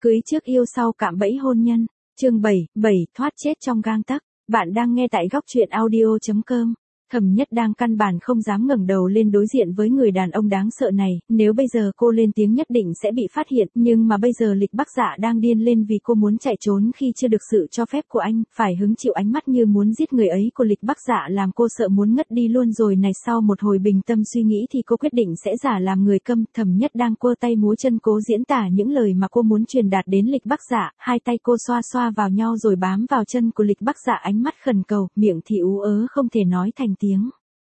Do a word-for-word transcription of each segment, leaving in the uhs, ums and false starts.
Cưới trước yêu sau cạm bẫy hôn nhân. Chương bảy, bảy thoát chết trong gang tấc. Bạn đang nghe tại góc truyện audio chấm com. Thẩm Nhất đang căn bản không dám ngẩng đầu lên đối diện với người đàn ông đáng sợ này, nếu bây giờ cô lên tiếng nhất định sẽ bị phát hiện, nhưng mà bây giờ Lịch Bắc Dạ đang điên lên vì cô muốn chạy trốn khi chưa được sự cho phép của anh, phải hứng chịu ánh mắt như muốn giết người ấy của Lịch Bắc Dạ làm cô sợ muốn ngất đi luôn rồi này. Sau một hồi bình tâm suy nghĩ thì cô quyết định sẽ giả làm người câm. Thẩm Nhất đang quơ tay múa chân cố diễn tả những lời mà cô muốn truyền đạt đến Lịch Bắc Dạ, hai tay cô xoa xoa vào nhau rồi bám vào chân của Lịch Bắc Dạ, ánh mắt khẩn cầu, miệng thì ú ớ không thể nói thành tiếng.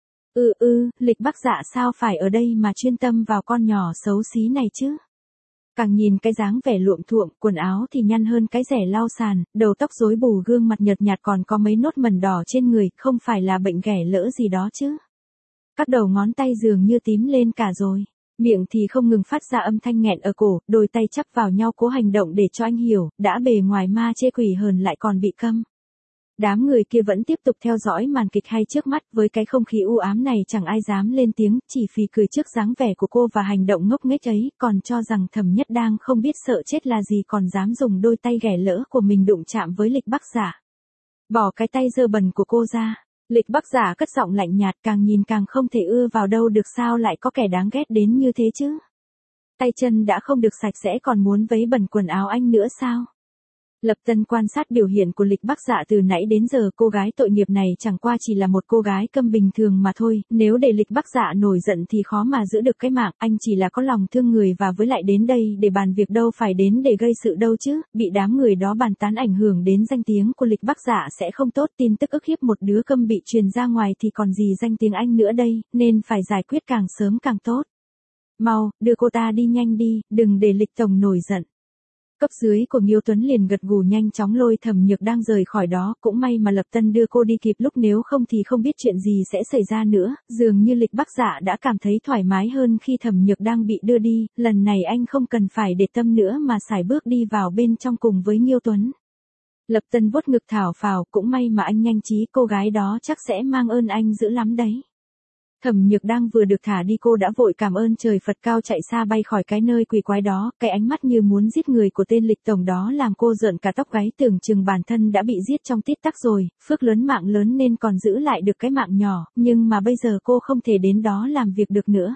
Ừ ừ, Lịch Bắc Dạ sao phải ở đây mà chuyên tâm vào con nhỏ xấu xí này chứ? Càng nhìn cái dáng vẻ luộm thuộm, quần áo thì nhăn hơn cái rẻ lau sàn, đầu tóc rối bù, gương mặt nhợt nhạt còn có mấy nốt mẩn đỏ trên người, không phải là bệnh ghẻ lỡ gì đó chứ? Các đầu ngón tay dường như tím lên cả rồi, miệng thì không ngừng phát ra âm thanh nghẹn ở cổ, đôi tay chắp vào nhau cố hành động để cho anh hiểu, đã bề ngoài ma chê quỷ hờn lại còn bị câm. Đám người kia vẫn tiếp tục theo dõi màn kịch hay trước mắt, với cái không khí u ám này chẳng ai dám lên tiếng, chỉ phì cười trước dáng vẻ của cô và hành động ngốc nghếch ấy, còn cho rằng Thẩm Nhất đang không biết sợ chết là gì còn dám dùng đôi tay ghẻ lỡ của mình đụng chạm với Lịch Bắc Dạ. Bỏ cái tay dơ bẩn của cô ra. Lịch Bắc Dạ cất giọng lạnh nhạt, càng nhìn càng không thể ưa vào đâu được, sao lại có kẻ đáng ghét đến như thế chứ? Tay chân đã không được sạch sẽ còn muốn vấy bẩn quần áo anh nữa sao? Lập Tân quan sát biểu hiện của Lịch Bắc Dạ từ nãy đến giờ, cô gái tội nghiệp này chẳng qua chỉ là một cô gái câm bình thường mà thôi, nếu để Lịch Bắc Dạ nổi giận thì khó mà giữ được cái mạng, anh chỉ là có lòng thương người và với lại đến đây để bàn việc đâu phải đến để gây sự đâu chứ, bị đám người đó bàn tán ảnh hưởng đến danh tiếng của Lịch Bắc Dạ sẽ không tốt, tin tức ức hiếp một đứa câm bị truyền ra ngoài thì còn gì danh tiếng anh nữa đây, nên phải giải quyết càng sớm càng tốt. Mau, đưa cô ta đi nhanh đi, đừng để Lịch tổng nổi giận. Cấp dưới của Nghiêu Tuấn liền gật gù nhanh chóng lôi Thẩm Nhược đang rời khỏi đó, cũng may mà Lập Tân đưa cô đi kịp lúc, nếu không thì không biết chuyện gì sẽ xảy ra nữa. Dường như Lịch Bắc Dạ đã cảm thấy thoải mái hơn khi Thẩm Nhược đang bị đưa đi, lần này anh không cần phải để tâm nữa mà sải bước đi vào bên trong cùng với Nghiêu Tuấn. Lập Tân vuốt ngực thảo phào, cũng may mà anh nhanh trí, cô gái đó chắc sẽ mang ơn anh dữ lắm đấy. Thẩm Nhược đang vừa được thả đi cô đã vội cảm ơn trời Phật cao chạy xa bay khỏi cái nơi quỷ quái đó, cái ánh mắt như muốn giết người của tên Lịch tổng đó làm cô rợn cả tóc gáy, tưởng chừng bản thân đã bị giết trong tít tắc rồi, phước lớn mạng lớn nên còn giữ lại được cái mạng nhỏ, nhưng mà bây giờ cô không thể đến đó làm việc được nữa.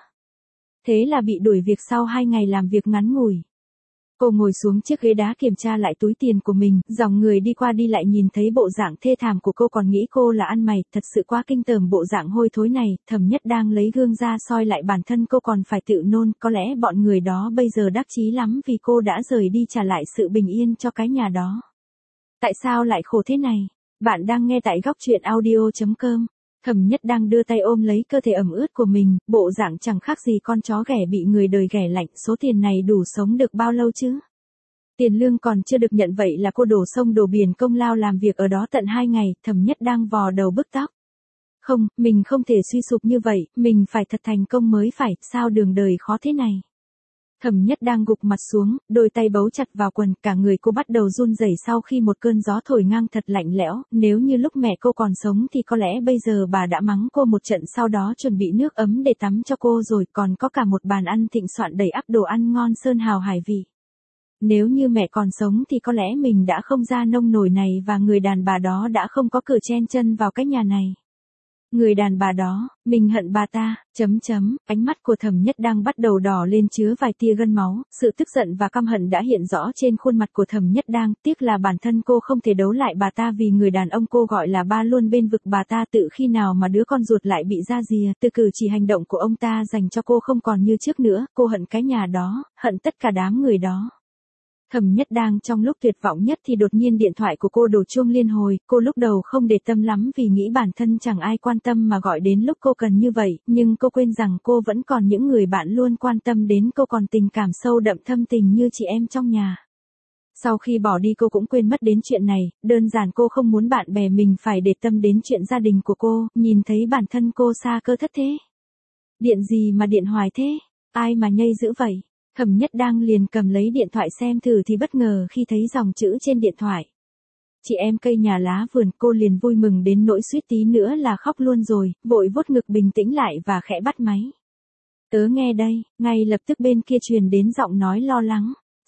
Thế là bị đuổi việc sau hai ngày làm việc ngắn ngủi. Cô ngồi xuống chiếc ghế đá kiểm tra lại túi tiền của mình, dòng người đi qua đi lại nhìn thấy bộ dạng thê thảm của cô còn nghĩ cô là ăn mày, thật sự quá kinh tởm bộ dạng hôi thối này. Thẩm Nhất đang lấy gương ra soi lại bản thân cô còn phải tự nôn, có lẽ bọn người đó bây giờ đắc chí lắm vì cô đã rời đi trả lại sự bình yên cho cái nhà đó. Tại sao lại khổ thế này? Bạn đang nghe tại góc truyện audio chấm com. Thẩm Nhất đang đưa tay ôm lấy cơ thể ẩm ướt của mình, bộ dạng chẳng khác gì con chó ghẻ bị người đời ghẻ lạnh, số tiền này đủ sống được bao lâu chứ? Tiền lương còn chưa được nhận vậy là cô đổ sông đổ biển công lao làm việc ở đó tận hai ngày, Thẩm Nhất đang vò đầu bứt tóc. Không, mình không thể suy sụp như vậy, mình phải thật thành công mới phải, sao đường đời khó thế này? Thẩm Nhất đang gục mặt xuống, đôi tay bấu chặt vào quần, cả người cô bắt đầu run rẩy sau khi một cơn gió thổi ngang thật lạnh lẽo, nếu như lúc mẹ cô còn sống thì có lẽ bây giờ bà đã mắng cô một trận, sau đó chuẩn bị nước ấm để tắm cho cô rồi, còn có cả một bàn ăn thịnh soạn đầy ắp đồ ăn ngon sơn hào hải vị. Nếu như mẹ còn sống thì có lẽ mình đã không ra nông nổi này và người đàn bà đó đã không có cửa chen chân vào cái nhà này. Người đàn bà đó, mình hận bà ta, chấm chấm, ánh mắt của Thẩm Nhất đang bắt đầu đỏ lên chứa vài tia gân máu, sự tức giận và căm hận đã hiện rõ trên khuôn mặt của Thẩm Nhất đang, tiếc là bản thân cô không thể đấu lại bà ta vì người đàn ông cô gọi là ba luôn bên vực bà ta, tự khi nào mà đứa con ruột lại bị ra rìa, từ cử chỉ hành động của ông ta dành cho cô không còn như trước nữa, cô hận cái nhà đó, hận tất cả đám người đó. Thẩm Nhất đang trong lúc tuyệt vọng nhất thì đột nhiên điện thoại của cô đổ chuông liên hồi, cô lúc đầu không để tâm lắm vì nghĩ bản thân chẳng ai quan tâm mà gọi đến lúc cô cần như vậy, nhưng cô quên rằng cô vẫn còn những người bạn luôn quan tâm đến cô, còn tình cảm sâu đậm thâm tình như chị em trong nhà. Sau khi bỏ đi cô cũng quên mất đến chuyện này, đơn giản cô không muốn bạn bè mình phải để tâm đến chuyện gia đình của cô, nhìn thấy bản thân cô xa cơ thất thế. Điện gì mà điện hoài thế? Ai mà nhây dữ vậy? Thẩm Nhất đang liền cầm lấy điện thoại xem thử thì bất ngờ khi thấy dòng chữ trên điện thoại. Chị em cây nhà lá vườn, cô liền vui mừng đến nỗi suýt tí nữa là khóc luôn rồi, vội vuốt ngực bình tĩnh lại và khẽ bắt máy. Tớ nghe đây, ngay lập tức bên kia truyền đến giọng nói lo lắng.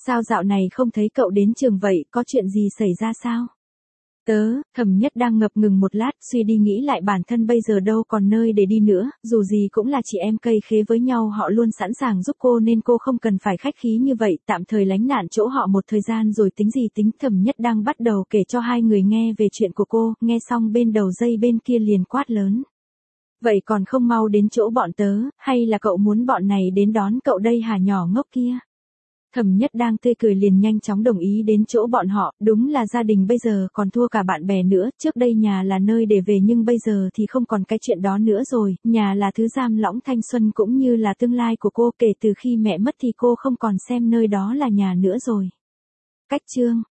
Sao dạo này không thấy cậu đến trường vậy, có chuyện gì xảy ra sao? Tớ, Thẩm Nhất đang ngập ngừng một lát, suy đi nghĩ lại bản thân bây giờ đâu còn nơi để đi nữa, dù gì cũng là chị em cây khế với nhau, họ luôn sẵn sàng giúp cô nên cô không cần phải khách khí như vậy, tạm thời lánh nạn chỗ họ một thời gian rồi tính gì tính. Thẩm Nhất đang bắt đầu kể cho hai người nghe về chuyện của cô, nghe xong bên đầu dây bên kia liền quát lớn. Vậy còn không mau đến chỗ bọn tớ, hay là cậu muốn bọn này đến đón cậu đây hả nhỏ ngốc kia? Thẩm Nhất đang tươi cười liền nhanh chóng đồng ý đến chỗ bọn họ, đúng là gia đình bây giờ còn thua cả bạn bè nữa, trước đây nhà là nơi để về nhưng bây giờ thì không còn cái chuyện đó nữa rồi, nhà là thứ giam lỏng thanh xuân cũng như là tương lai của cô, kể từ khi mẹ mất thì cô không còn xem nơi đó là nhà nữa rồi. Cách chương